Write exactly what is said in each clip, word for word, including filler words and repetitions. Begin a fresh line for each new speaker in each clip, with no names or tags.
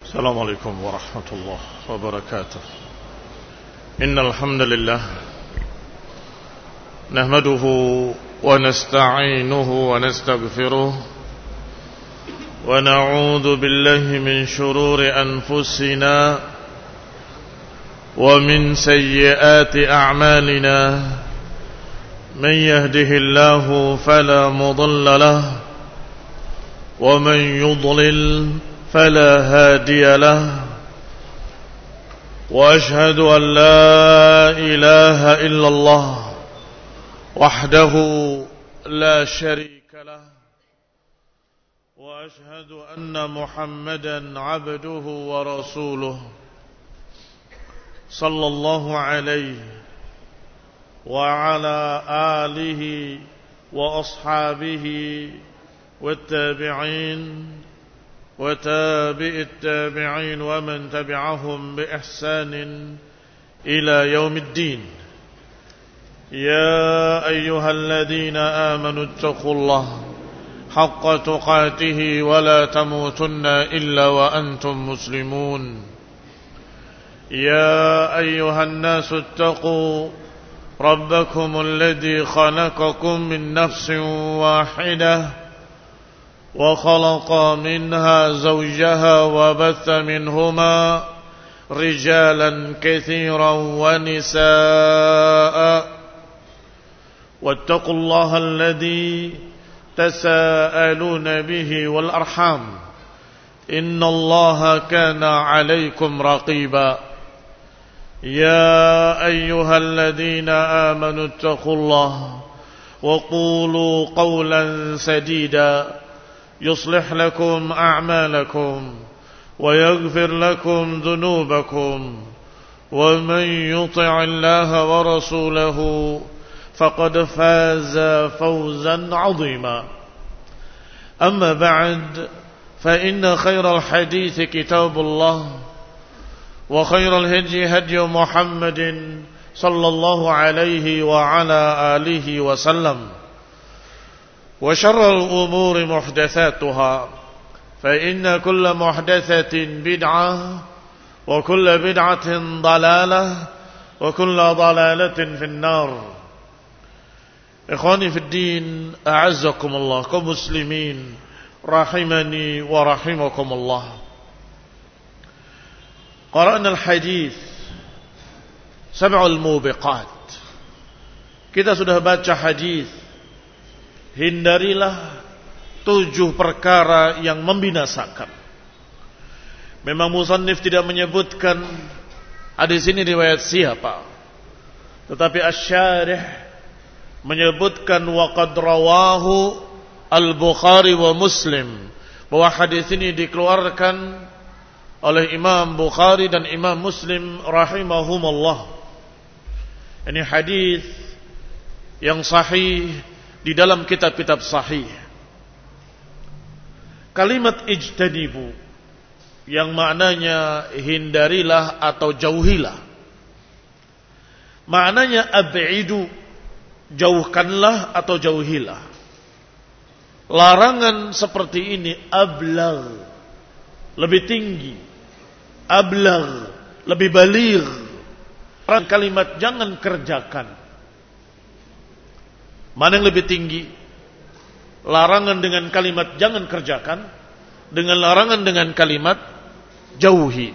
السلام عليكم ورحمة الله وبركاته. إن الحمد لله نحمده ونستعينه ونستغفره ونعوذ بالله من شرور أنفسنا ومن سيئات أعمالنا. من يهده الله فلا مضل له ومن يضلل فلا هادي له. وأشهد أن لا إله إلا الله وحده لا شريك له. وأشهد أن محمدا عبده ورسوله صلى الله عليه وعلى آله وأصحابه والتابعين وتابع التابعين ومن تبعهم بإحسان إلى يوم الدين. يا أيها الذين آمنوا اتقوا الله حق تقاته ولا تموتن إلا وأنتم مسلمون. يا أيها الناس اتقوا ربكم الذي خلقكم من نفس واحدة وخلق منها زوجها وبث منهما رجالا كثيرا ونساء. واتقوا الله الذي تساءلون به والأرحام إن الله كان عليكم رقيبا. يا أيها الذين آمنوا اتقوا الله وقولوا قولا سديدا يصلح لكم أعمالكم ويغفر لكم ذنوبكم ومن يطع الله ورسوله فقد فاز فوزا عظيما. أما بعد فإن خير الحديث كتاب الله وخير الهدي هدي محمد صلى الله عليه وعلى آله وسلم وشر الأمور محدثاتها فإن كل محدثة بدعة وكل بدعة ضلالة وكل ضلالة في النار. إخواني في الدين أعزكم الله كمسلمين رحمني ورحمكم الله. قرأنا الحديث سبع الموبقات. Kita sudah baca hadis hindarilah tujuh perkara yang membinasakan. Memang musannif tidak menyebutkan hadis ini riwayat siapa, tetapi asy-syarih menyebutkan waqad rawahu al-Bukhari wa Muslim, bahwa hadis ini dikeluarkan oleh Imam Bukhari dan Imam Muslim rahimahumullah. Ini hadis yang sahih di dalam kitab-kitab sahih. Kalimat ijtanibu yang maknanya hindarilah atau jauhilah, maknanya ab'idu, jauhkanlah atau jauhilah. Larangan seperti ini ablagh, lebih tinggi, ablagh, lebih baligh. Kalimat jangan kerjakan, mana yang lebih tinggi? Larangan dengan kalimat jangan kerjakan, dengan larangan dengan kalimat jauhi.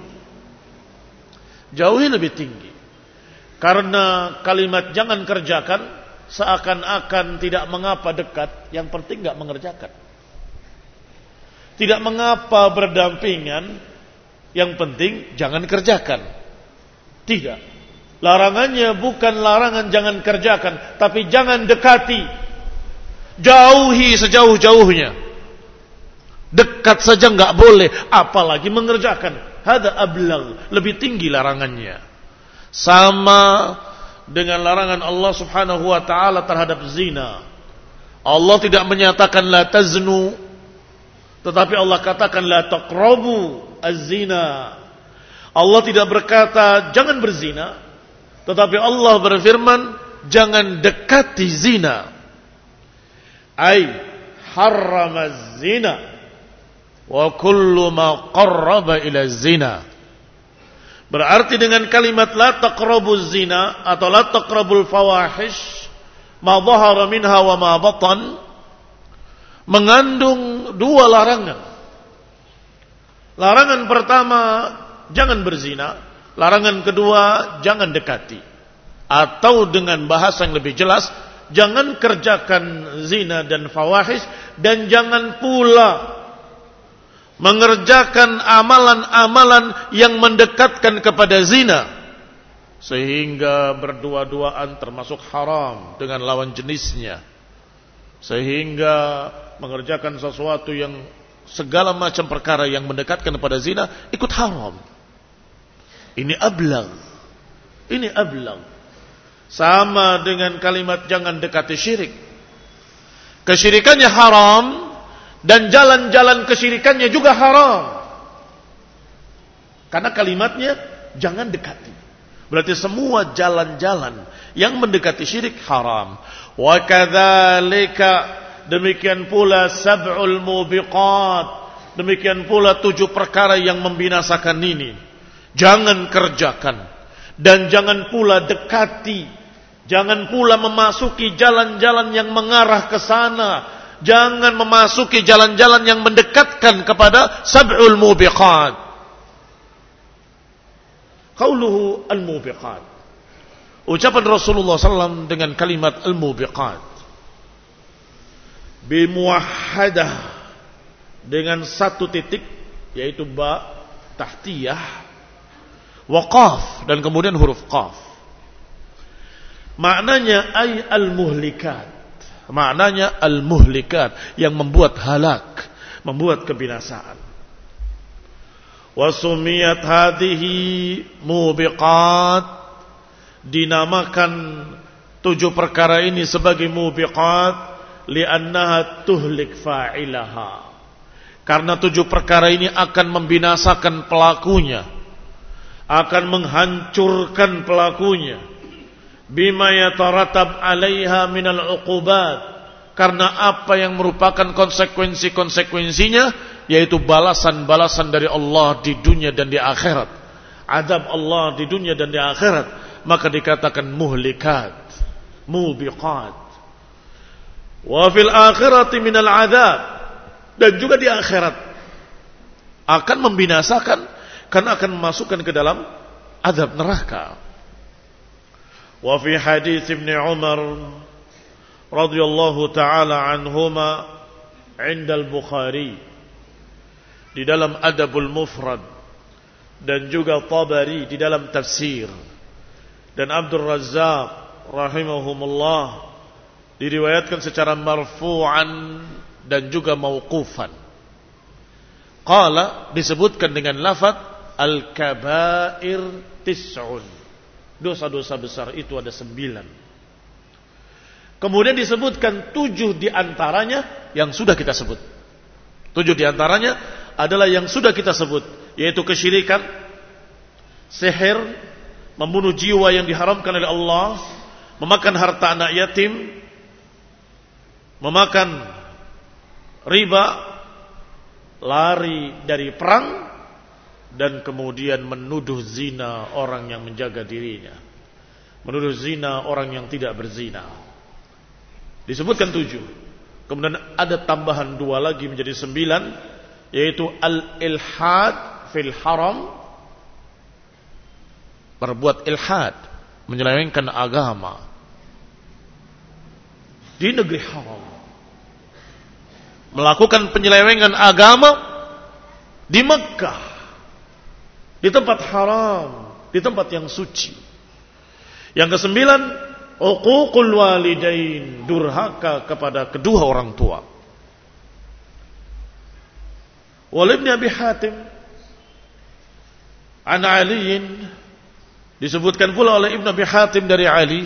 Jauhi lebih tinggi. Karena kalimat jangan kerjakan seakan-akan tidak mengapa dekat, yang penting enggak mengerjakan. Tidak mengapa berdampingan, yang penting jangan kerjakan. Tidak. Larangannya bukan larangan jangan kerjakan, tapi jangan dekati. Jauhi sejauh-jauhnya. Dekat saja enggak boleh, apalagi mengerjakan. Hada ablagh, lebih tinggi larangannya. Sama dengan larangan Allah Subhanahu wa taala terhadap zina. Allah tidak menyatakan la taznu, tetapi Allah katakan la taqrabu az-zina. Allah tidak berkata jangan berzina, tetapi Allah berfirman jangan dekati zina. Ai harramaz zina, wa kullu ma qarraba ila zina. Berarti dengan kalimat la taqrabuz zina atau la taqrabul fawahish ma dhahara minha wa ma batan mengandung dua larangan. Larangan pertama, jangan berzina. Larangan kedua, jangan dekati. Atau dengan bahasa yang lebih jelas, jangan kerjakan zina dan fawahish, dan jangan pula mengerjakan amalan-amalan yang mendekatkan kepada zina, sehingga berdua-duaan termasuk haram dengan lawan jenisnya, sehingga mengerjakan sesuatu yang segala macam perkara yang mendekatkan kepada zina ikut haram. Ini ablang. Ini ablang. Sama dengan kalimat jangan dekati syirik. Kesyirikannya haram dan jalan-jalan kesyirikannya juga haram. Karena kalimatnya jangan dekati. Berarti semua jalan-jalan yang mendekati syirik haram. Wa kadzalika, demikian pula sab'ul mubiqat, demikian pula tujuh perkara yang membinasakan ini. Jangan kerjakan dan jangan pula dekati, jangan pula memasuki jalan-jalan yang mengarah ke sana. Jangan memasuki jalan-jalan yang mendekatkan kepada sab'ul mubiqat. Qauluhu al-mubiqat, ucapan Rasulullah sallallahu alaihi wasallam dengan kalimat al-mubiqat bimuwahhadah, dengan satu titik, yaitu ba tahtiyah, wa qaf, dan kemudian huruf qaf. Maknanya ay al-muhlikat. Maknanya al-muhlikat, yang membuat halak, membuat kebinasaan. Wa sumiyat hadhihi mubiqat, dinamakan tujuh perkara ini sebagai mubiqat li'annaha tuhlik fa'ilaha, karena tujuh perkara ini akan membinasakan pelakunya, akan menghancurkan pelakunya. Bima yataratab 'alaiha minal 'uqubat, karena apa yang merupakan konsekuensi-konsekuensinya, yaitu balasan-balasan dari Allah di dunia dan di akhirat, azab Allah di dunia dan di akhirat. Maka dikatakan muhlikat, mubiqat. Wa fil akhirati minal azab, dan juga di akhirat akan membinasakan, karena akan memasukkan ke dalam azab neraka. Wa fi hadits Ibn Umar radhiyallahu taala anhuma 'inda al-Bukhari, di dalam Adabul Mufrad, dan juga Tabari di dalam tafsir, dan Abdul Razzaq rahimahumullah diriwayatkan secara marfu'an dan juga mauqufan. Qala, disebutkan dengan lafaz al-kaba'ir tis'un, dosa-dosa besar itu ada sembilan. Kemudian disebutkan tujuh diantaranya yang sudah kita sebut. Tujuh diantaranya adalah yang sudah kita sebut, yaitu kesyirikan, sihir, membunuh jiwa yang diharamkan oleh Allah, memakan harta anak yatim, memakan riba, lari dari perang, dan kemudian menuduh zina orang yang menjaga dirinya, menuduh zina orang yang tidak berzina. Disebutkan tujuh. Kemudian ada tambahan dua lagi menjadi sembilan, yaitu al-ilhad fil haram, berbuat ilhad, menyelewengkan agama di negeri haram, melakukan penyelewengan agama di Mekkah, di tempat haram, di tempat yang suci. Yang kesembilan, uququl walidain, durhaka kepada kedua orang tua. Wal Ibn Abi Hatim an Ali, disebutkan pula oleh Ibn Abi Hatim dari Ali,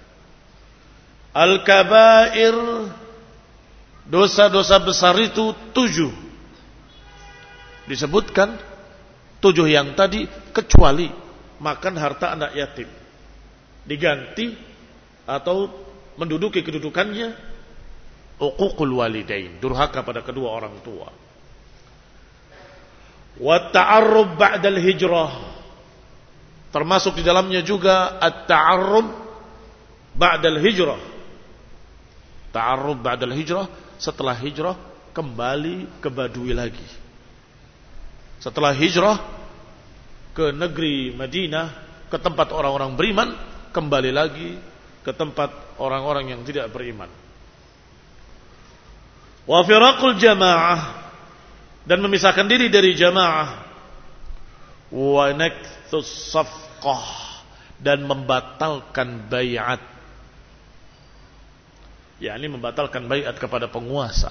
al-kabair, dosa-dosa besar itu tujuh. Disebutkan tujuh yang tadi, kecuali makan harta anak yatim, diganti atau menduduki kedudukannya uququl walidain, durhaka pada kedua orang tua. wa ta'arrub ba'dal hijrah. Termasuk di dalamnya juga at-ta'arrub ba'dal hijrah. Ta'arrub ba'dal hijrah, setelah hijrah kembali ke Badui lagi. Setelah hijrah ke negeri Madinah, ke tempat orang-orang beriman, kembali lagi ke tempat orang-orang yang tidak beriman. Wa firaqul jamaah, dan memisahkan diri dari jamaah. Wa nakthus safqah, dan membatalkan bai'at. yakni membatalkan bai'at kepada penguasa.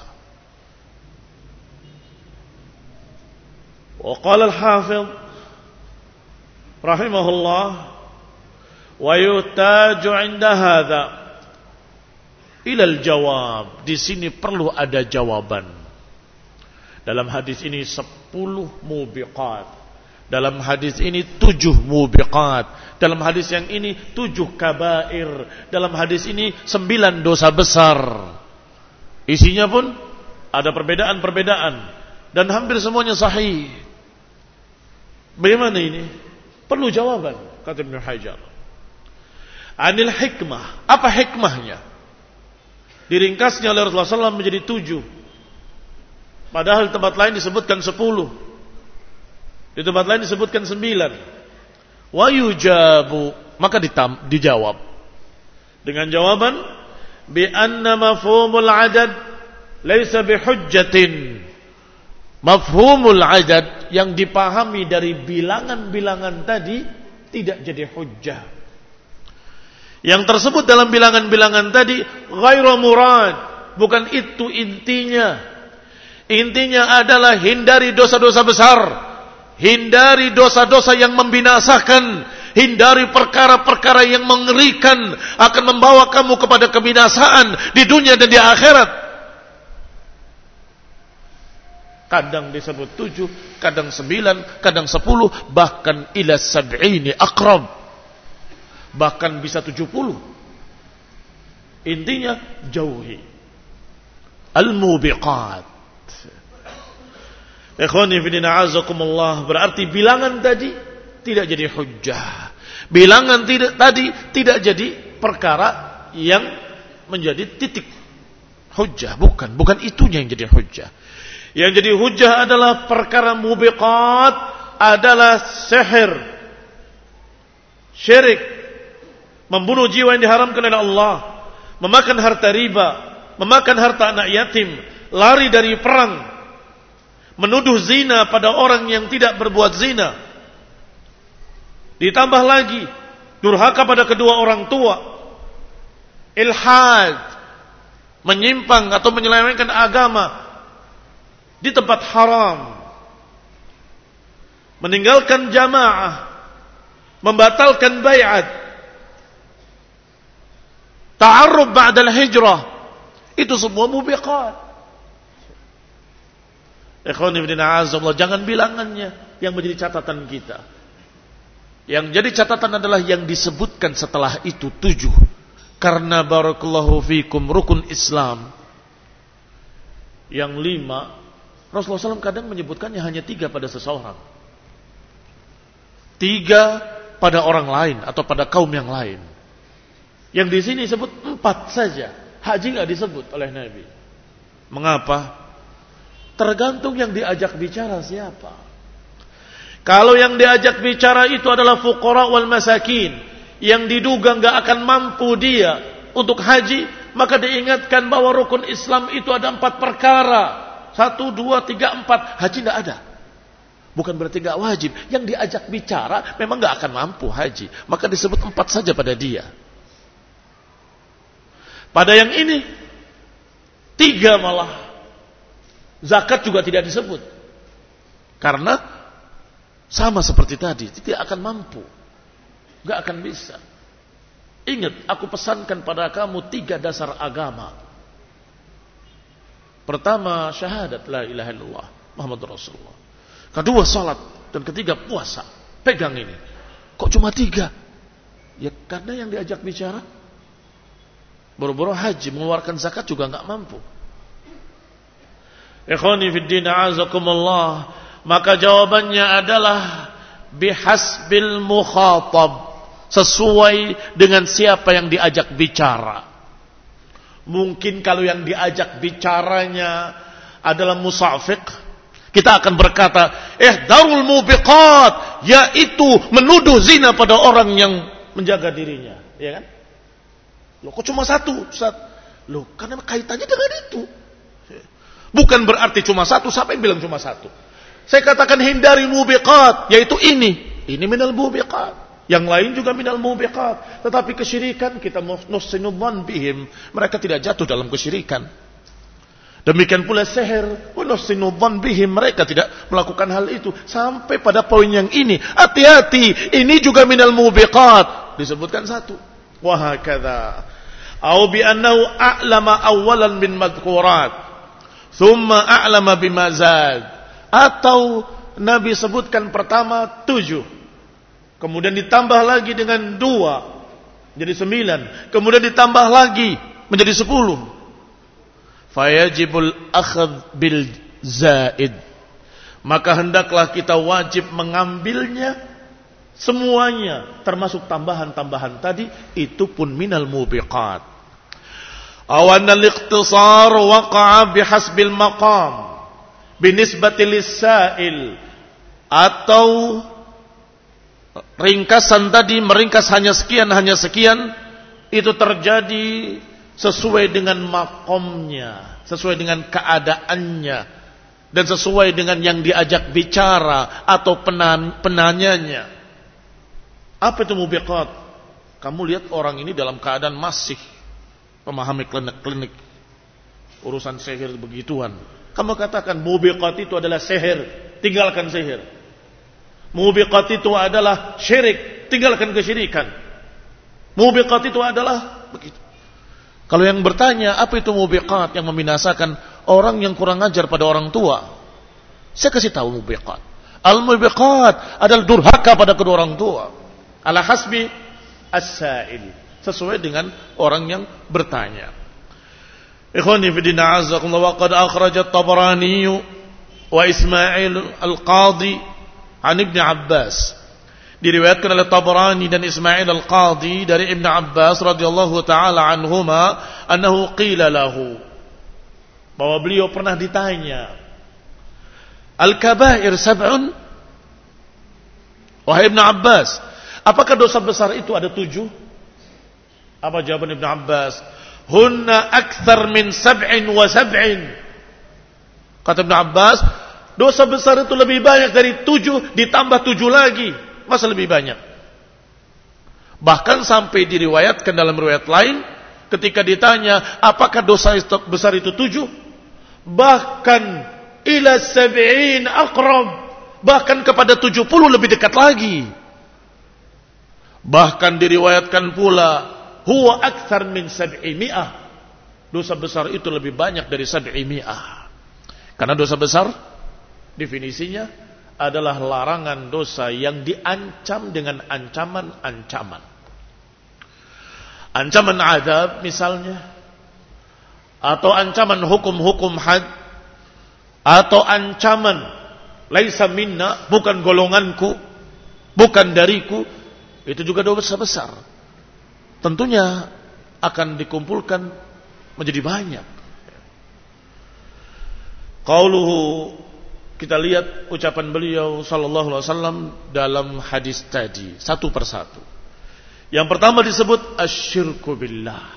Wa qala al-Hafidh rahimahullah wa yutaju 'inda hadza ila al-jawab. Di sini perlu ada jawaban. Dalam hadis ini sepuluh mubiqat. Dalam hadis ini tujuh mubiqat. Dalam hadis yang ini tujuh kabair. Dalam hadis ini sembilan dosa besar. Isinya pun ada perbedaan-perbedaan. Dan hampir semuanya sahih. Bagaimana ini? Perlu jawaban, kata Ibnu Hajar. Anil hikmah. Apa hikmahnya? Diringkasnya oleh Rasulullah shallallahu alaihi wasallam menjadi tujuh. Padahal tempat lain disebutkan sepuluh. Di tempat lain disebutkan sembilan. Wa yujabu, maka ditam, dijawab dengan jawaban bi anna mafhumul adad laisa bihujjatin. Mafhumul adad yang dipahami dari bilangan-bilangan tadi tidak jadi hujjah. Yang tersebut dalam bilangan-bilangan tadi ghairu murad, bukan itu intinya. Intinya adalah hindari dosa-dosa besar. Hindari dosa-dosa yang membinasakan. Hindari perkara-perkara yang mengerikan, akan membawa kamu kepada kebinasaan di dunia dan di akhirat. Kadang disebut tujuh, kadang sembilan, kadang sepuluh, bahkan ila sab'ini aqrab. Bahkan bisa tujuh puluh. Intinya jauhi al-mubiqat. Ikhwani fi din a'azakumullah, berarti bilangan tadi tidak jadi hujjah. Bilangan tidak tadi tidak jadi perkara yang menjadi titik hujjah, bukan, bukan itunya yang jadi hujjah. Yang jadi hujjah adalah perkara mubiqat, adalah sihir, syirik, membunuh jiwa yang diharamkan oleh Allah, memakan harta riba, memakan harta anak yatim, lari dari perang, menuduh zina pada orang yang tidak berbuat zina. Ditambah lagi durhaka pada kedua orang tua, ilhad, menyimpang atau menyelewengkan agama di tempat haram, meninggalkan jamaah, membatalkan bai'at, ta'arrub ba'dal hijrah. Itu semua mubiqat. Ikhwani fillah a'azzallahu, jangan bilangannya yang menjadi catatan kita. Yang jadi catatan adalah yang disebutkan setelah itu tujuh. Karena barakallahu fikum rukun Islam yang lima, Rasulullah shallallahu alaihi wasallam kadang menyebutkannya hanya tiga pada seseorang, tiga pada orang lain atau pada kaum yang lain. Yang di sini disebut empat saja. Haji nggak disebut oleh Nabi. Mengapa? Tergantung yang diajak bicara siapa. Kalau yang diajak bicara itu adalah fuqara wal masakin, yang diduga nggak akan mampu dia untuk haji, maka diingatkan bahwa rukun Islam itu ada empat perkara. Satu, dua, tiga, empat. Haji nggak ada. Bukan berarti nggak wajib. Yang diajak bicara memang nggak akan mampu haji, maka disebut empat saja pada dia. Pada yang ini tiga malah. Zakat juga tidak disebut. Karena sama seperti tadi, tidak akan mampu. Gak akan bisa. Ingat, aku pesankan pada kamu tiga dasar agama. Pertama, syahadat la ilaha illallah Muhammad Rasulullah. Kedua, salat. Dan ketiga, puasa. Pegang ini. Kok cuma tiga? Ya karena yang diajak bicara boro-boro haji, mengeluarkan zakat juga gak mampu. Ikhwani fid din a'azakumullah, Maka jawabannya adalah bihasbil mukhatab, sesuai dengan siapa yang diajak bicara. Mungkin kalau yang diajak bicaranya adalah musafiq, kita akan berkata, eh darul mubiqat, yaitu menuduh zina pada orang yang menjaga dirinya, ya kan? Loh, kok cuma satu, Ustaz? Loh, karena kaitannya dengan itu. Bukan berarti cuma satu, siapa yang bilang cuma satu? Saya katakan hindari mubiqat, yaitu ini. Ini minal mubiqat. Yang lain juga minal mubiqat. Tetapi kesyirikan kita nuhsinu dzan bihim, mereka tidak jatuh dalam kesyirikan. Demikian pula sihir, wa nuhsinu dzan bihim, mereka tidak melakukan hal itu. Sampai pada poin yang ini, hati-hati, ini juga minal mubiqat. Disebutkan satu. Wa hakadha. Au bi annahu a'lama awalan bin madhkurat, thumma a'lama bima zad. Atau Nabi sebutkan pertama tujuh, kemudian ditambah lagi dengan dua, jadi sembilan. Kemudian ditambah lagi menjadi sepuluh. Fayajibul akhadh bil zaid. Maka hendaklah kita wajib mengambilnya semuanya, termasuk tambahan-tambahan tadi, itu pun minal mubiqat. Awan al-ikhtisar waqa'a bihasbil maqam binisbati lis-sa'il, atau ringkasan tadi meringkas hanya sekian, hanya sekian, itu terjadi sesuai dengan makomnya, sesuai dengan keadaannya, dan sesuai dengan yang diajak bicara atau penan, penanyanya. Apa itu mubiqat? Kamu lihat orang ini dalam keadaan masih memahami klinik-klinik urusan sihir begituan, kamu katakan mubiqat itu adalah sihir, tinggalkan sihir. Mubiqat itu adalah syirik, tinggalkan kesyirikan. Mubiqat itu adalah begitu. Kalau yang bertanya, apa itu mubiqat yang membinasakan orang yang kurang ajar pada orang tua? Saya kasih tahu mubiqat. Al-mubiqat adalah durhaka pada kedua orang tua. Ala hasbi as-sa'il, sesuai dengan orang yang bertanya. Ikhwani fi din a'azzakumullah, wa qad akhrajat Tabarani wa Ismail al-Qadi an Ibn Abbas. Diriwayatkan oleh Tabarani dan Ismail al-Qadi dari Ibn Abbas radhiyallahu taala anhuma, annahu qila lahu, bahwa beliau pernah ditanya, al-kabair sab'un? Wahai Ibn Abbas, apakah dosa besar itu ada tujuh? Apa jawaban Ibn Abbas? Hunna akthar min sab'in wa sab'in. Kata Ibn Abbas, dosa besar itu lebih banyak dari tujuh ditambah tujuh lagi. Masa lebih banyak? Bahkan sampai diriwayatkan dalam riwayat lain, ketika ditanya apakah dosa besar itu tujuh, bahkan ila sab'in aqrab, bahkan kepada tujuh puluh lebih dekat lagi. Bahkan diriwayatkan pula, huwa akthar min sab'i mi'ah, dosa besar itu lebih banyak dari sab'i mi'ah. Karena dosa besar definisinya adalah larangan dosa yang diancam dengan ancaman-ancaman. Ancaman azab misalnya, atau ancaman hukum-hukum had, atau ancaman laisa minna, bukan golonganku, bukan dariku, itu juga dosa besar. Tentunya akan dikumpulkan menjadi banyak. Qauluhu, kita lihat ucapan beliau sallallahu alaihi wasallam dalam hadis tadi satu persatu. Yang pertama disebut asyirku billah.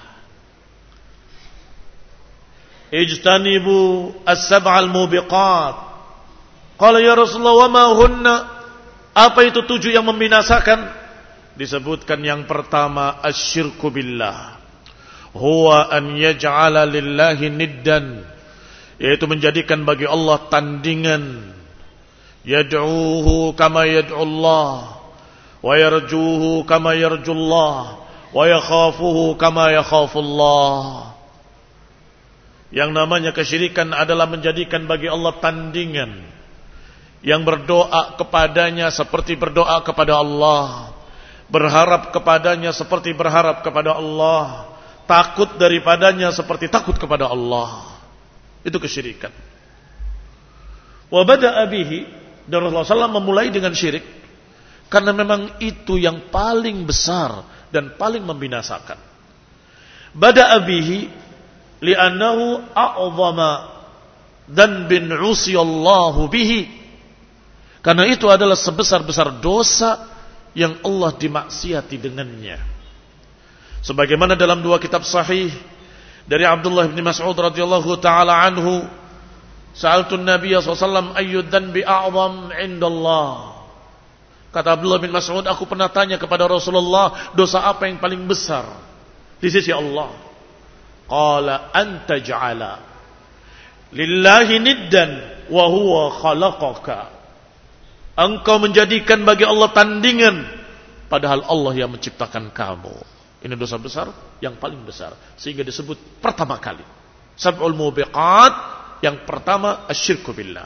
Ijtanibu as-sab'al mubiqat. Qala ya Rasulullah, wa ma hunna? Apa itu tujuh yang membinasakan? Disebutkan yang pertama asyirku billah, huwa an yaj'ala lillahi niddan, yaitu menjadikan bagi Allah tandingan. Yad'uhu kama yad'u Allah, wa yarjuhu kama yarju Allah, wa yakhafuhu kama yakhafu Allah. Yang namanya kesyirikan adalah menjadikan bagi Allah tandingan, yang berdoa kepadanya seperti berdoa kepada Allah, berharap kepadanya seperti berharap kepada Allah, takut daripadanya seperti takut kepada Allah. Itu kesyirikan. Wa bada'a bihi, Dan Rasulullah shallallahu alaihi wasallam memulai dengan syirik karena memang itu yang paling besar dan paling membinasakan. Bada'a bihi li'annahu a'zama dhanbin 'usiyallahu bihi. Karena itu adalah sebesar-besar dosa yang Allah dimaksiati dengannya. Sebagaimana dalam dua kitab sahih dari Abdullah bin Mas'ud radhiyallahu taala anhu, sa'altu an-nabiy sallallahu alaihi wasallam ayyu dhanbi a'zam 'indallah. Kata Abdullah bin Mas'ud, aku pernah tanya kepada Rasulullah, dosa apa yang paling besar di sisi Allah? Qala anta ja'ala lillahi niddan wa huwa khalaqaka. Engkau menjadikan bagi Allah tandingan padahal Allah yang menciptakan kamu. Ini dosa besar yang paling besar sehingga disebut pertama kali sab'ul mubiqat. Yang pertama asyirku billah.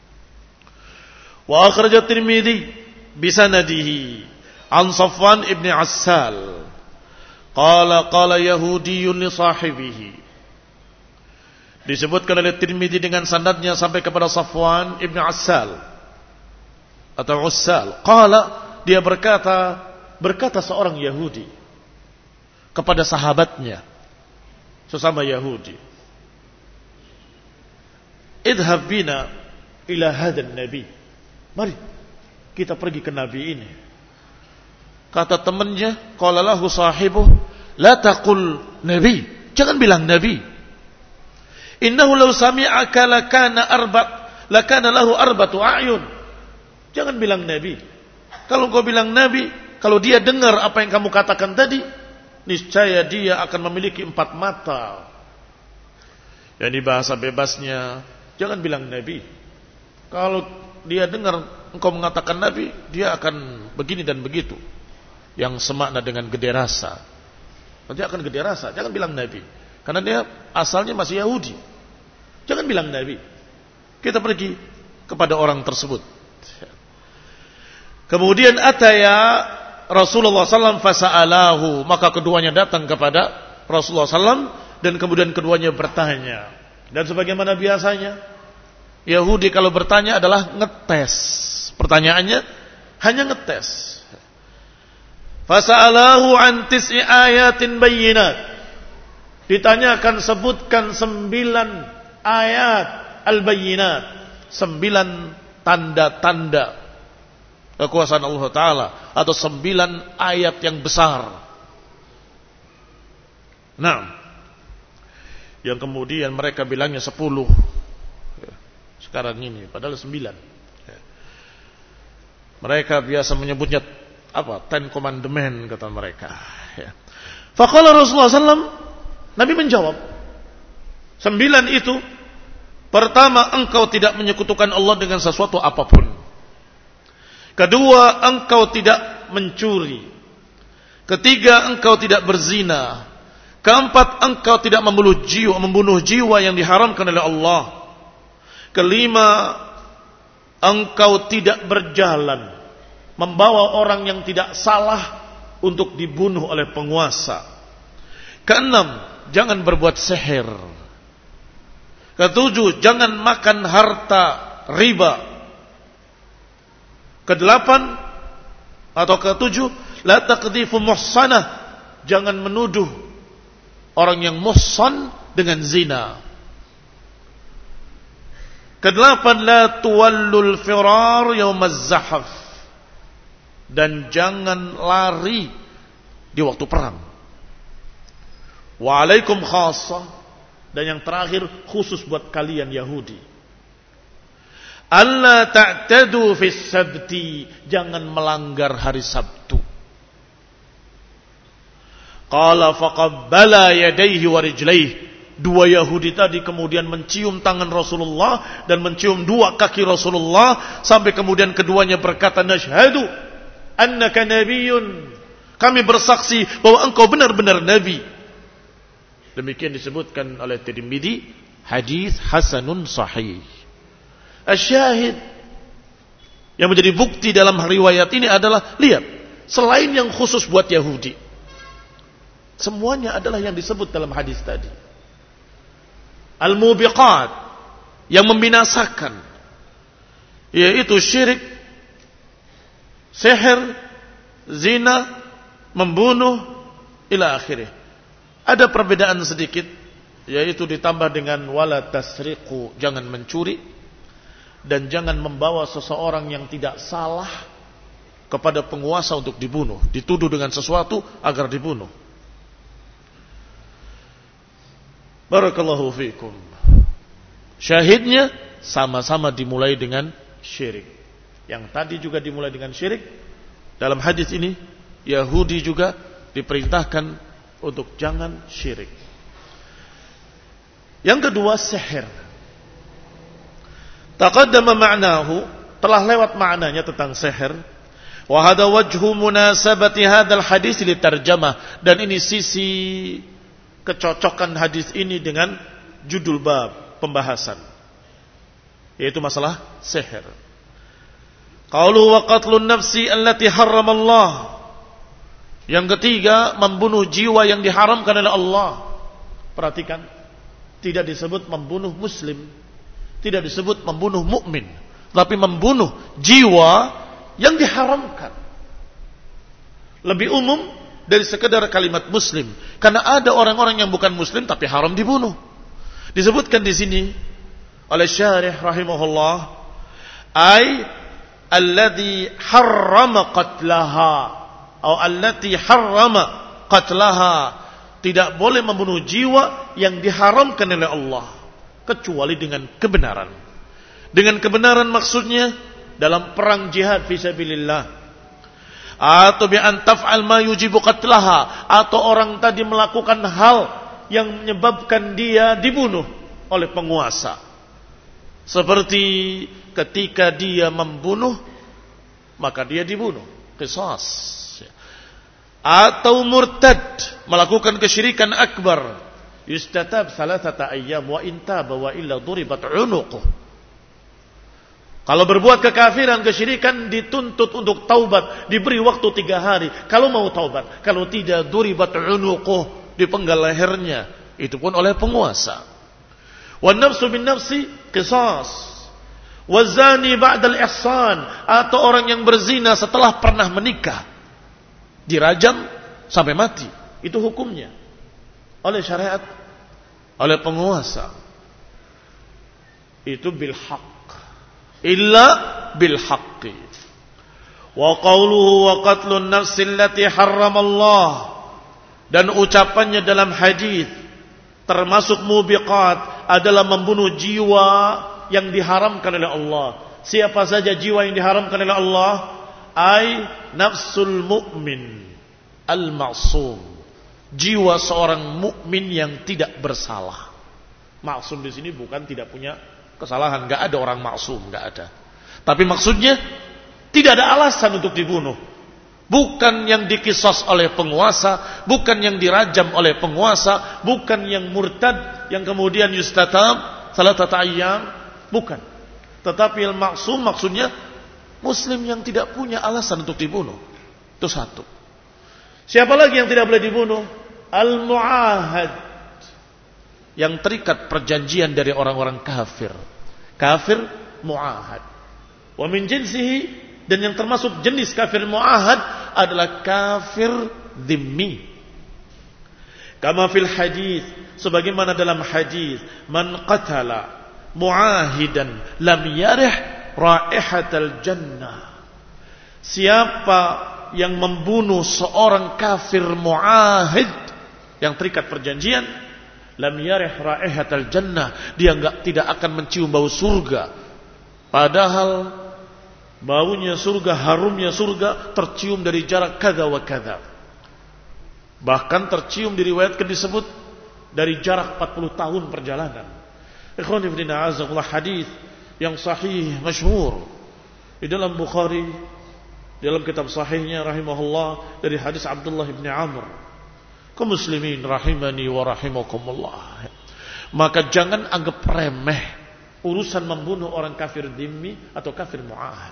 Wa akhrajat Tirmidzi bisanadihi an Safwan ibn Assal qala qala yahudiyyun li sahibihi. Disebutkan oleh Tirmidzi dengan sanadnya sampai kepada Safwan ibn Assal atau Ussal. Qala, dia berkata, berkata seorang Yahudi kepada sahabatnya sesama Yahudi, idhab bina ila hadan nabi. Mari kita pergi ke nabi ini. Kata temannya, qala lahu sahibuh, la taqul nabi, jangan bilang nabi. Innahu law sami'aka lakana arba lakana lahu arbatu a'yun. Jangan bilang nabi. Kalau kau bilang nabi, kalau dia dengar apa yang kamu katakan tadi, niscaya dia akan memiliki empat mata. Jadi bahasa bebasnya, jangan bilang nabi. Kalau dia dengar engkau mengatakan nabi, dia akan begini dan begitu. Yang semakna dengan gede rasa. Nanti akan gede rasa. Jangan bilang nabi. Karena dia asalnya masih Yahudi. Jangan bilang nabi. Kita pergi kepada orang tersebut. Kemudian ataya Rasulullah sallallahu alaihi wasallam fasa'alahu. Maka keduanya datang kepada Rasulullah sallallahu alaihi wasallam. Dan kemudian keduanya bertanya. Dan sebagaimana biasanya, Yahudi kalau bertanya adalah ngetes. Pertanyaannya hanya ngetes. Fasa'alahu an tis'i ayatin bayyinat. Ditanyakan, sebutkan sembilan ayat al-bayyinat. Sembilan tanda-tanda kekuasaan Allah Ta'ala. Atau sembilan ayat yang besar. Nah, yang kemudian mereka bilangnya sepuluh. Sekarang ini, padahal sembilan. Mereka biasa menyebutnya apa? Ten Commandment kata mereka. Faqala Rasulullah sallallahu alaihi wasallam, Nabi menjawab, sembilan itu, pertama, engkau tidak menyekutukan Allah dengan sesuatu apapun. Kedua, engkau tidak mencuri. Ketiga, engkau tidak berzina. Keempat, engkau tidak membunuh jiwa, membunuh jiwa yang diharamkan oleh Allah. Kelima, engkau tidak berjalan membawa orang yang tidak salah untuk dibunuh oleh penguasa. Keenam, jangan berbuat sihir. Ketujuh, jangan makan harta riba. Kedelapan atau ketujuh, la taqdhifu muhsanah, jangan menuduh orang yang muhsan dengan zina. Kedelapan, la tuwallul firar yaumaz zahaf, dan jangan lari di waktu perang. Wa alaikum khassah, dan yang terakhir khusus buat kalian Yahudi. Allah ta'tadu fis sabti, jangan melanggar hari Sabtu. Qala faqabbala yadayhi wa rijlaihi. Dua Yahudi tadi kemudian mencium tangan Rasulullah dan mencium dua kaki Rasulullah sampai kemudian keduanya berkata, "Nashhadu annaka nabiyyun." Kami bersaksi bahwa engkau benar-benar nabi. Demikian disebutkan oleh Tirmidzi, hadis hasanun sahih. Asyahid yang menjadi bukti dalam riwayat ini adalah, lihat, selain yang khusus buat Yahudi, semuanya adalah yang disebut dalam hadis tadi. Al-mubiqat, yang membinasakan, yaitu syirik, sihir, zina, membunuh, ila akhirih. Ada perbedaan sedikit, yaitu ditambah dengan wala tasriqu, jangan mencuri, dan jangan membawa seseorang yang tidak salah kepada penguasa untuk dibunuh, dituduh dengan sesuatu agar dibunuh. Barakallahu fiikum. Syahidnya sama-sama dimulai dengan syirik. Yang tadi juga dimulai dengan syirik. Dalam hadis ini Yahudi juga diperintahkan untuk jangan syirik. Yang kedua, sihir. Taqaddama ma'nahu, telah lewat maknanya tentang sihir. Wa hadha wajhu munasabati hadzal hadis litarjamah, dan ini sisi kecocokan hadis ini dengan judul bab pembahasan, yaitu masalah sihir. Qaulu wa qatlun nafsi allati harrama Allah. Yang ketiga, membunuh jiwa yang diharamkan oleh Allah. Perhatikan, tidak disebut membunuh muslim, tidak disebut membunuh mukmin, tapi membunuh jiwa yang diharamkan. Lebih umum dari sekedar kalimat muslim, karena ada orang-orang yang bukan muslim tapi haram dibunuh. Disebutkan di sini oleh syarih rahimahullah, ay alladhi harrama qatlaha atau allati harrama qatlaha, tidak boleh membunuh jiwa yang diharamkan oleh Allah kecuali dengan kebenaran. Dengan kebenaran maksudnya dalam perang jihad fisabilillah, atau bi an taf'al ma yujibu qatlaha, atau orang tadi melakukan hal yang menyebabkan dia dibunuh oleh penguasa, seperti ketika dia membunuh maka dia dibunuh, qisas. Atau murtad, melakukan kesyirikan akbar, yustatab thalathata ayyam wa in taba wa illa duribat unuquh. Kalau berbuat kekafiran, kesyirikan, dituntut untuk taubat, diberi waktu tiga hari. Kalau mau taubat, kalau tidak, duribat unuquh, dipenggal lehernya. Itu pun oleh penguasa. Wan nafsu bin nafsi qisas. Wazani ba'dal ihsan, atau orang yang berzina setelah pernah menikah, dirajam sampai mati. Itu hukumnya oleh syariat, oleh penguasa. Itu bil haqq. Illa bil haqqi. Wa qawluhu wa qatlun nafsi allati harramallah, dan ucapannya dalam hadis termasuk mubiqat adalah membunuh jiwa yang diharamkan oleh Allah. Siapa saja jiwa yang diharamkan oleh Allah? Ai nafsul mu'min al-ma'sum, jiwa seorang mukmin yang tidak bersalah. Maksum di sini bukan tidak punya kesalahan, enggak ada orang maksum, enggak ada. Tapi maksudnya tidak ada alasan untuk dibunuh. Bukan yang dikisas oleh penguasa, bukan yang dirajam oleh penguasa, bukan yang murtad yang kemudian yustatab salatata ayyam, bukan. Tetapi al-maksum maksudnya muslim yang tidak punya alasan untuk dibunuh. Itu satu. Siapa lagi yang tidak boleh dibunuh? Al-mu'ahad, yang terikat perjanjian dari orang-orang kafir. Kafir mu'ahad. Wa min jinsihi, dan yang termasuk jenis kafir mu'ahad adalah kafir dhimmi. Kama fil hadis, sebagaimana dalam hadis, man qatala mu'ahidan lam yarih raihatal jannah. Siapa yang membunuh seorang kafir mu'ahid yang terikat perjanjian, lam yarih raihatal jannah, dia enggak tidak akan mencium bau surga. Padahal baunya surga, harumnya surga tercium dari jarak kada wa kada. Bahkan tercium diriwayatkan disebut dari jarak empat puluh tahun perjalanan. Ikhwan fillah a'azakumullah, hadis yang sahih masyhur di dalam Bukhari, dalam kitab sahihnya rahimahullah, dari hadis Abdullah bin Amr. Kaum muslimin rahimani wa rahimakumullah. Maka jangan anggap remeh urusan membunuh orang kafir dhimmi atau kafir mu'ahad.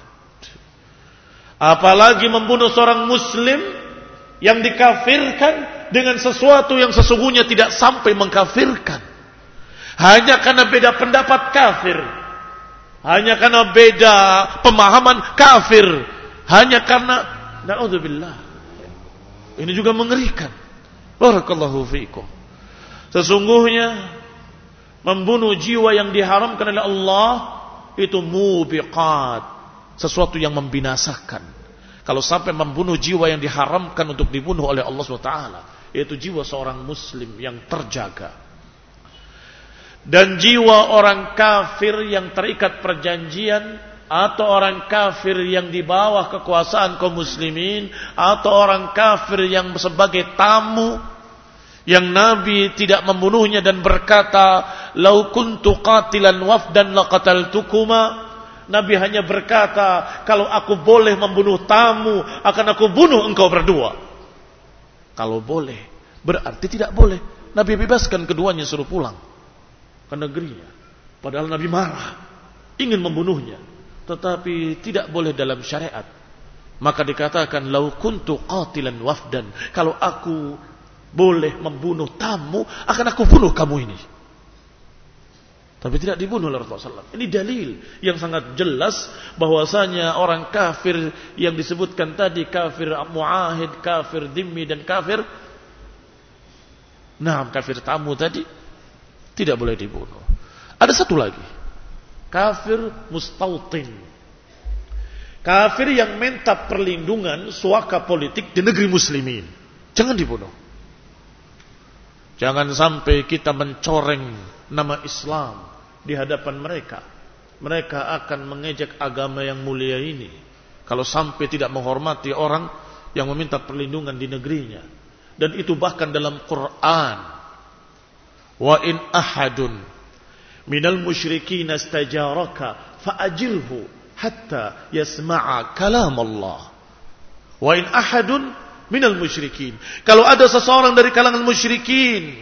Apalagi membunuh seorang muslim yang dikafirkan dengan sesuatu yang sesungguhnya tidak sampai mengkafirkan. Hanya karena beda pendapat kafir. hanya karena beda pemahaman kafir, hanya karena na'udzubillah. Ini juga mengerikan. Barakallahu fiikum. Sesungguhnya membunuh jiwa yang diharamkan oleh Allah itu mubiqat, sesuatu yang membinasakan. Kalau sampai membunuh jiwa yang diharamkan untuk dibunuh oleh Allah subhanahu wa taala, yaitu jiwa seorang muslim yang terjaga, dan jiwa orang kafir yang terikat perjanjian, atau orang kafir yang di bawah kekuasaan kaum muslimin, atau orang kafir yang sebagai tamu, yang Nabi tidak membunuhnya dan berkata, "Lau kuntu qatilan wafdan laqataltukuma." Nabi hanya berkata, kalau aku boleh membunuh tamu, akan aku bunuh engkau berdua. Kalau boleh, berarti tidak boleh. Nabi bebaskan keduanya, suruh pulang ke negerinya. Padahal Nabi marah, ingin membunuhnya, tetapi tidak boleh dalam syariat. Maka dikatakan, "Lau kuntu qatilan wafdan." Kalau aku boleh membunuh tamu, akan aku bunuh kamu ini. Tapi tidak dibunuh oleh Rasulullah shallallahu alaihi wasallam. Ini dalil yang sangat jelas bahwasanya orang kafir yang disebutkan tadi, kafir muahid, kafir dhimmi, dan kafir nah kafir tamu tadi, tidak boleh dibunuh. Ada satu lagi, kafir mustautin, kafir yang minta perlindungan suaka politik di negeri muslimin. Jangan dibunuh. Jangan sampai kita mencoreng nama Islam di hadapan mereka. Mereka akan mengejek agama yang mulia ini kalau sampai tidak menghormati orang yang meminta perlindungan di negerinya. Dan itu bahkan dalam Quran. Wa in ahadun minal musyrikin istajaraka fa'ajirhu hatta yasma'a kalam Allah. Wa in ahadun minal musyrikin, kalau ada seseorang dari kalangan musyrikin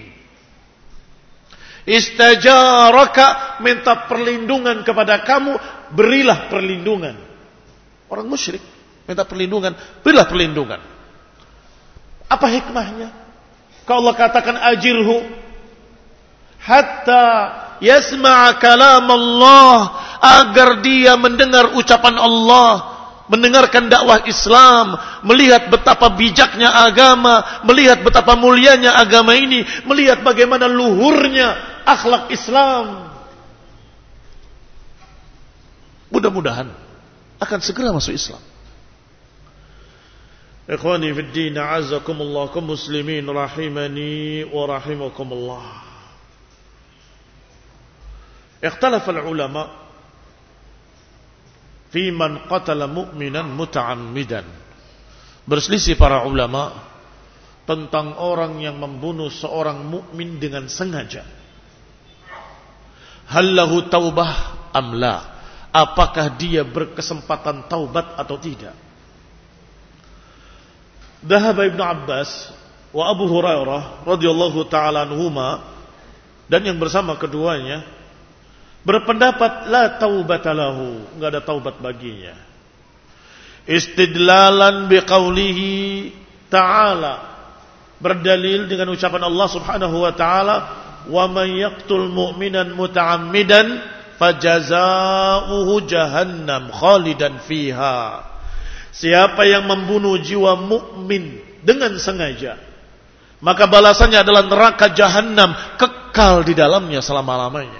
istajaraka, minta perlindungan kepada kamu, berilah perlindungan. Orang musyrik minta perlindungan, berilah perlindungan. Apa hikmahnya? Kalau Allah katakan ajirhu hatta yasma'a kalam Allah, agar dia mendengar ucapan Allah, mendengarkan dakwah Islam, melihat betapa bijaknya agama, melihat betapa mulianya agama ini, melihat bagaimana luhurnya akhlak Islam. Mudah-mudahan akan segera masuk Islam. Ikhwani fid din, a'azzakumullah, kaum muslimin rahimani wa rahimakumullah. Ikhtalafa al-ulama fi man qatala mu'minan muta'ammidan. Berselisih para ulama tentang orang yang membunuh seorang mukmin dengan sengaja. Hal lahu taubah am la? Apakah dia berkesempatan taubat atau tidak? Dhahaba Ibnu Abbas wa Abu Hurairah radhiyallahu ta'ala anhuma, dan yang bersama keduanya berpendapat la taubata lahu, enggak ada taubat baginya. Istidlalan biqaulihi ta'ala, berdalil dengan ucapan Allah Subhanahu wa taala, wa man yaqtul mu'minan muta'ammidan fajazaohu jahannam khalidan fiha. Siapa yang membunuh jiwa mukmin dengan sengaja, maka balasannya adalah neraka jahannam, kekal di dalamnya selama-lamanya.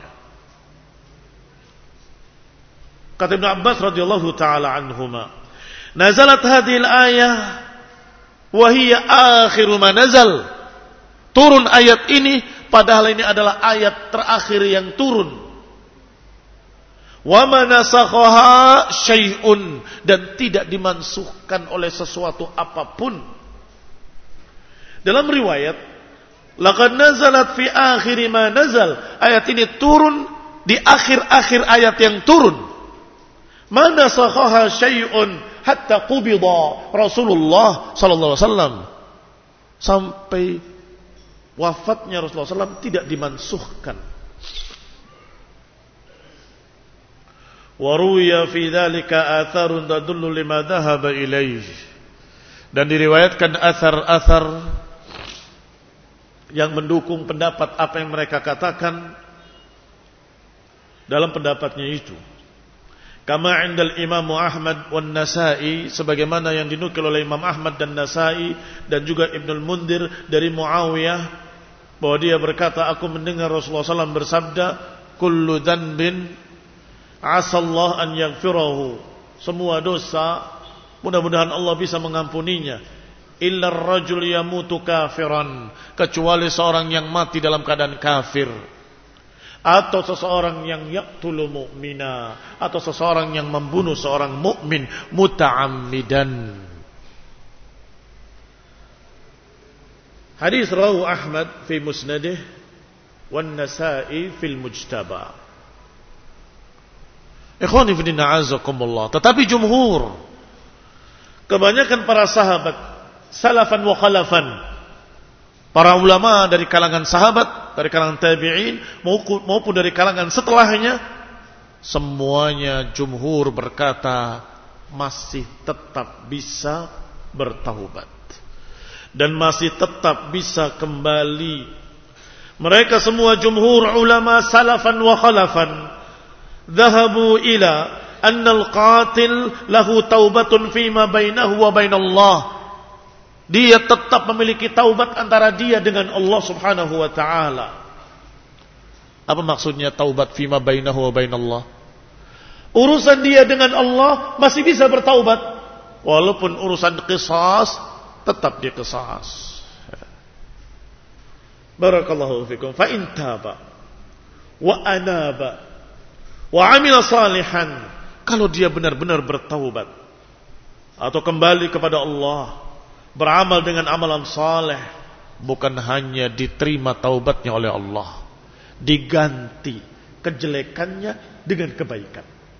Kata Ibnu Abbas radhiyallahu taala anhuma, nazalat hadhil ayah wa hiya akhiru ma nazal. Turun ayat ini padahal ini adalah ayat terakhir yang turun. Wa ma nasakhaha syai'un, dan tidak dimansuhkan oleh sesuatu apapun. Dalam riwayat, laqad nazalat fi akhir ma nazal, ayat ini turun di akhir-akhir ayat yang turun. Ma nasakhaha syai'un hatta qubida Rasulullah sallallahu alaihi wasallam, sampai wafatnya Rasulullah sallallahu alaihi wasallam tidak dimansuhkan. Wa ruwiya fi dzalika atharun tadullu lima dhahaba ilaih, dan diriwayatkan athar-athar yang mendukung pendapat apa yang mereka katakan dalam pendapatnya itu. Kama 'indal Imam Ahmad wan Nasa'i, sebagaimana yang dinukil oleh Imam Ahmad dan Nasa'i dan juga Ibnul Mundir dari Muawiyah bahwa dia berkata, aku mendengar Rasulullah sallallahu alaihi wasallam bersabda, kullu dhanbin asallahu an yaghfirahu, semua dosa mudah-mudahan Allah bisa mengampuninya, illa ar-rajul yamutu kafiran, kecuali seorang yang mati dalam keadaan kafir, atau seseorang yang yaqtulu mu'mina, atau seseorang yang membunuh seorang mukmin muta'ammidan. Hadis rawahu Ahmad fi musnadih wan Nasa'i fil Mujtaba. Ikhwani fi din a'azakumullah. Tetapi jumhur, kebanyakan para sahabat salafan wa khalafan, para ulama dari kalangan sahabat, dari kalangan tabi'in maupun dari kalangan setelahnya, semuanya jumhur berkata masih tetap bisa bertaubat dan masih tetap bisa kembali. Mereka semua jumhur ulama salafan wa khalafan dhahabu ila anna al-qatil lahu taubatun fima bainahu wa bainallah. Dia tetap memiliki taubat antara dia dengan Allah Subhanahu wa ta'ala. Apa maksudnya taubat fima bainahu wa bainallah? Urusan dia dengan Allah masih bisa bertaubat, walaupun urusan qisas tetap dia qisas. Barakallahu fikum. Fa in taba wa anaba wa amila salihan, kalau dia benar-benar bertaubat atau kembali kepada Allah, beramal dengan amalan saleh, bukan hanya diterima taubatnya oleh Allah, diganti kejelekannya dengan kebaikan.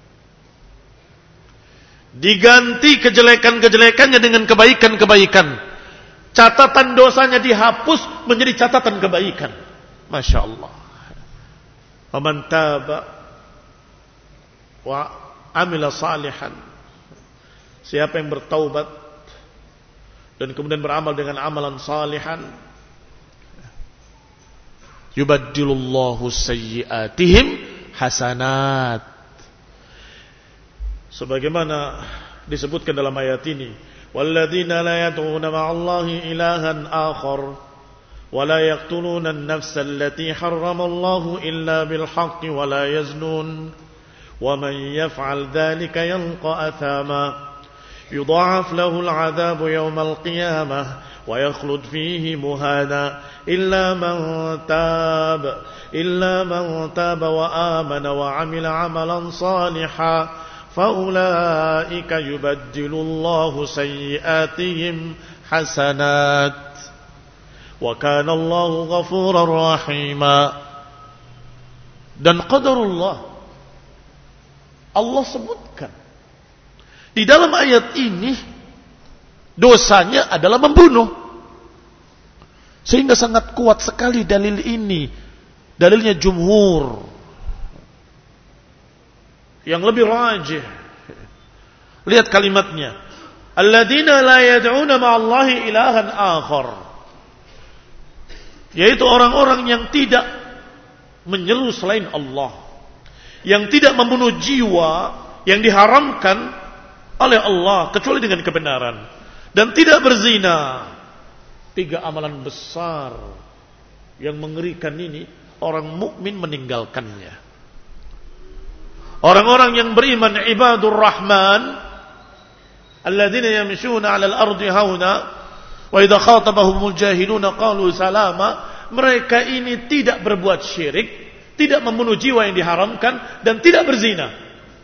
Diganti kejelekan-kejelekannya dengan kebaikan-kebaikan. Catatan dosanya dihapus menjadi catatan kebaikan. Masya Allah. Faman taba wa amila salihan, siapa yang bertaubat dan kemudian beramal dengan amalan salihan, yubaddilullahu sayyiatihim hasanat, sebagaimana disebutkan dalam ayat ini, walladzina la yad'una ma'allahi ilahan akhar wa la yaqtuluna an-nafsa allati harramallahu illa bil haqqi wa la yaznun wa man yaf'al dhalika yalqa athama يضاعف له العذاب يوم القيامة ويخلد فيه مهانا إلا من تاب إلا من تاب وآمن وعمل عملا صالحا فأولئك يبدل الله سيئاتهم حسنات وكان الله غفورا رحيما. Dan qadarullah Allah sebutkan di dalam ayat ini, dosanya adalah membunuh. Sehingga sangat kuat sekali dalil ini. Dalilnya jumhur. Yang lebih rajih. Lihat kalimatnya. Alladzina la yad'una ma'allahi ilahan akhar. Yaitu orang-orang yang tidak menyeru selain Allah. Yang tidak membunuh jiwa yang diharamkan oleh Allah kecuali dengan kebenaran, dan tidak berzina. Tiga amalan besar yang mengerikan ini orang mukmin meninggalkannya. Orang-orang yang beriman, ibadur rahman alladzina yamshuna 'alal ardi hauna wa idza khatabahumul jahiluna qalu salama, mereka ini tidak berbuat syirik, tidak membunuh jiwa yang diharamkan, dan tidak berzina.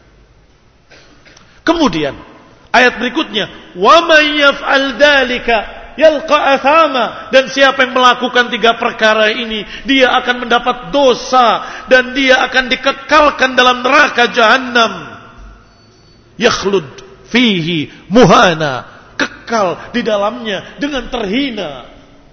Kemudian ayat berikutnya, wa may yaf'al dzalika yalqa athama, dan siapa yang melakukan tiga perkara ini, dia akan mendapat dosa dan dia akan dikekalkan dalam neraka jahanam. Yakhlud fihi muhana, kekal di dalamnya dengan terhina.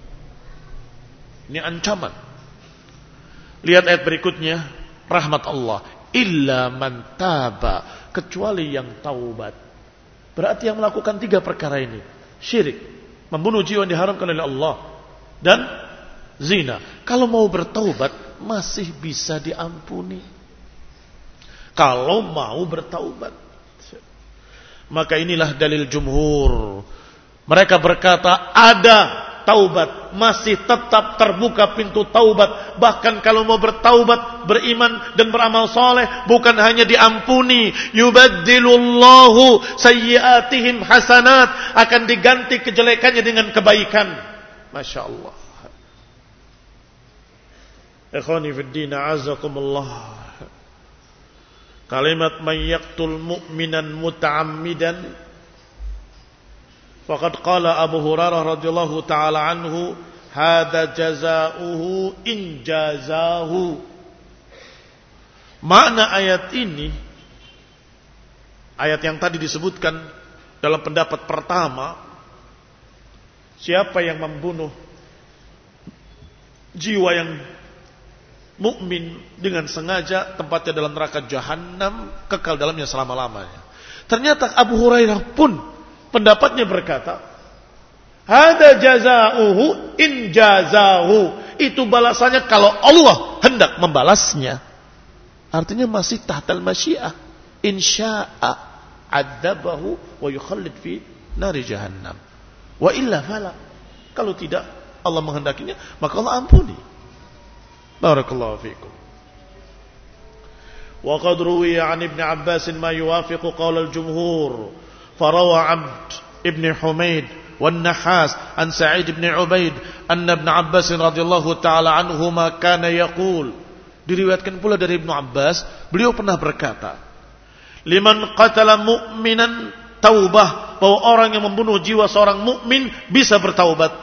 Ini ancaman. Lihat ayat berikutnya, rahmat Allah, illa man taba, kecuali yang taubat. Berarti yang melakukan tiga perkara ini, syirik, membunuh jiwa yang diharamkan oleh Allah, dan zina, kalau mau bertaubat masih bisa diampuni. kalau mau bertaubat. Maka inilah dalil jumhur. Mereka berkata ada taubat, masih tetap terbuka pintu taubat. Bahkan kalau mau bertaubat, beriman dan beramal soleh, bukan hanya diampuni, yubaddilullahu sayyiatihim hasanat, akan diganti kejelekannya dengan kebaikan. Masya Allah. Ikhwani fid din, a'azakumullah. Kalimat man yaqtul mu'minan muta'ammidan, faqad qala Abu Hurairah radhiyallahu taala anhu, hadza jazaohu in jazahu. Makna ayat ini, ayat yang tadi disebutkan dalam pendapat pertama, siapa yang membunuh jiwa yang mukmin dengan sengaja, tempatnya dalam neraka jahanam, kekal dalamnya selama-lamanya. Ternyata Abu Hurairah pun pendapatnya berkata, hada jazaohu in jazahu. Itu balasannya kalau Allah hendak membalasnya. Artinya masih tahtal masyiah. Insya'a adzabahu wa yukhallid fi nari jahannam. Wa illa fala. Kalau tidak Allah menghendakinya, maka Allah ampuni. Barakallahu fikum. Wa qad ruwiya 'an Ibnu Abbas ma yuwafiqu qaul al-jumhur. Farawa 'Abd ibn Humaid wan Nahas an Sa'id ibn Ubaid anna Ibnu Abbas radhiyallahu ta'ala anhuma kana yaqul. Diriwayatkan pula dari Ibnu Abbas, beliau pernah berkata, liman qatala mu'minan taubah, bahwa orang yang membunuh jiwa seorang mukmin bisa bertaubat.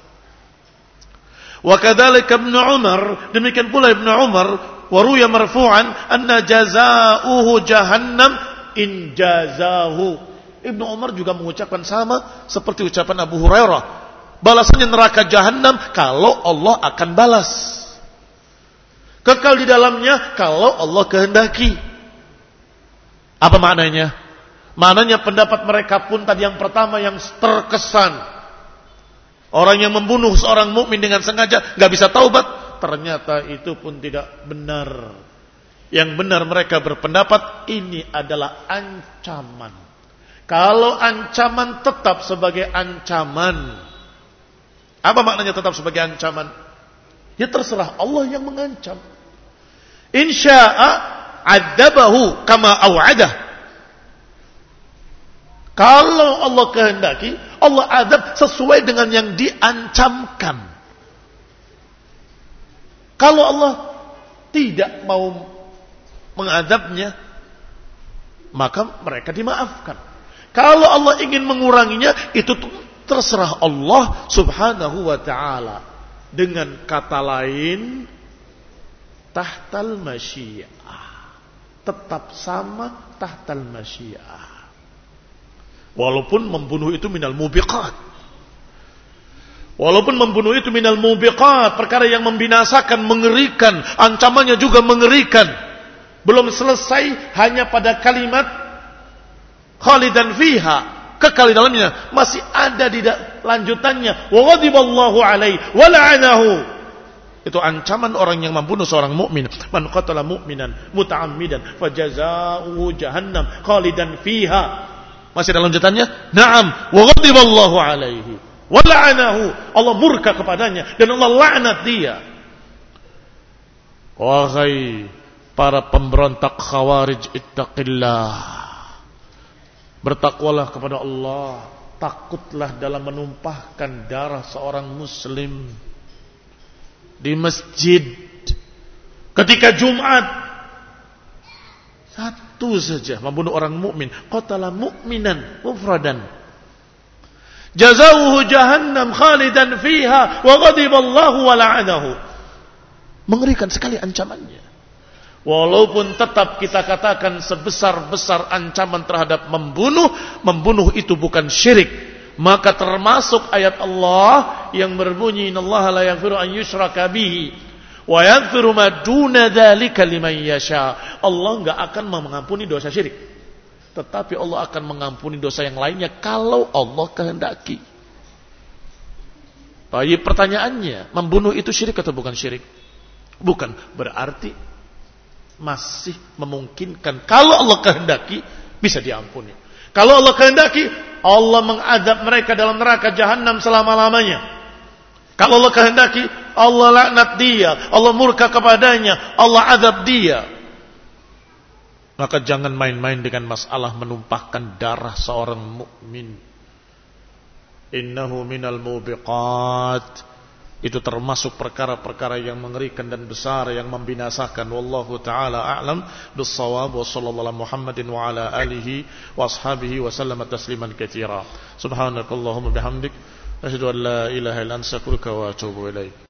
Wa kadzalika Ibnu Umar, demikian pula Ibnu Umar, wa ruya marfu'an anna jazaohu jahannam in jazahu. Ibnu Umar juga mengucapkan sama seperti ucapan Abu Hurairah, balasannya neraka jahanam kalau Allah akan balas, kekal di dalamnya kalau Allah kehendaki. Apa maknanya? Maknanya pendapat mereka pun tadi yang pertama yang terkesan, orang yang membunuh seorang mukmin dengan sengaja gak bisa taubat, ternyata itu pun tidak benar. Yang benar mereka berpendapat ini adalah ancaman. Kalau ancaman tetap sebagai ancaman, apa maknanya tetap sebagai ancaman? Ya terserah Allah yang mengancam. Insya'a adzabahu kama au'adah. Kalau Allah kehendaki, Allah adab sesuai dengan yang diancamkan. Kalau Allah tidak mau mengadabnya, maka mereka dimaafkan. Kalau Allah ingin menguranginya, itu terserah Allah subhanahu wa ta'ala. Dengan kata lain, tahtal masyiah. Tetap sama tahtal masyiah. Walaupun membunuh itu minal mubiqat. Walaupun membunuh itu minal mubiqat, perkara yang membinasakan, mengerikan, ancamannya juga mengerikan. Belum selesai hanya pada kalimat khalidan fiha, kekal di dalamnya, masih ada di lanjutannya, wa ghadiballahu alaihi wa la'anahu. Itu ancaman orang yang membunuh seorang mukmin. Man qatala mu'minan muta'ammidan fajazaohu jahannam khalidan fiha. Masih ada lanjutannya? Naam, wa ghadiballahu alaihi wa la'anahu. Allah murka kepadanya dan Allah laknat dia. Wahai para pemberontak Khawarij, ittaqillah. Bertakwalah kepada Allah. Takutlah dalam menumpahkan darah seorang muslim di masjid ketika Jumat. Satu saja membunuh orang mukmin, qatala mu'minan mufradan, jazaohu jahannam khalidan fiha wa ghadiballahu wa la'anahu. Mengerikan sekali ancamannya. Walaupun tetap kita katakan sebesar-besar ancaman terhadap membunuh, membunuh itu bukan syirik, maka termasuk ayat Allah yang berbunyi, innallaha la yaghfiru an yushraka bihi wa yaghfiru ma duna dzalika liman yasha. Allah enggak akan mengampuni dosa syirik, tetapi Allah akan mengampuni dosa yang lainnya kalau Allah kehendaki. Baik, pertanyaannya, membunuh itu syirik atau bukan syirik? Bukan. Berarti masih memungkinkan. Kalau Allah kehendaki bisa diampuni. Kalau Allah kehendaki, Allah mengadab mereka dalam neraka jahanam selama-lamanya. Kalau Allah kehendaki, Allah laknat dia, Allah murka kepadanya, Allah adab dia. Maka jangan main-main dengan masalah menumpahkan darah seorang mukmin. Innahu minal mubiqat. Itu termasuk perkara-perkara yang mengerikan dan besar yang membinasakan. Wallahu taala a'lam bis-shawab. Wa sallallahu ala Muhammadin wa ala alihi wa ashabihi wa sallama tasliman katsira. Subhanakallahumma bihamdik asyhadu an la ilaha illa anta astaghfiruka wa atubu ilaik.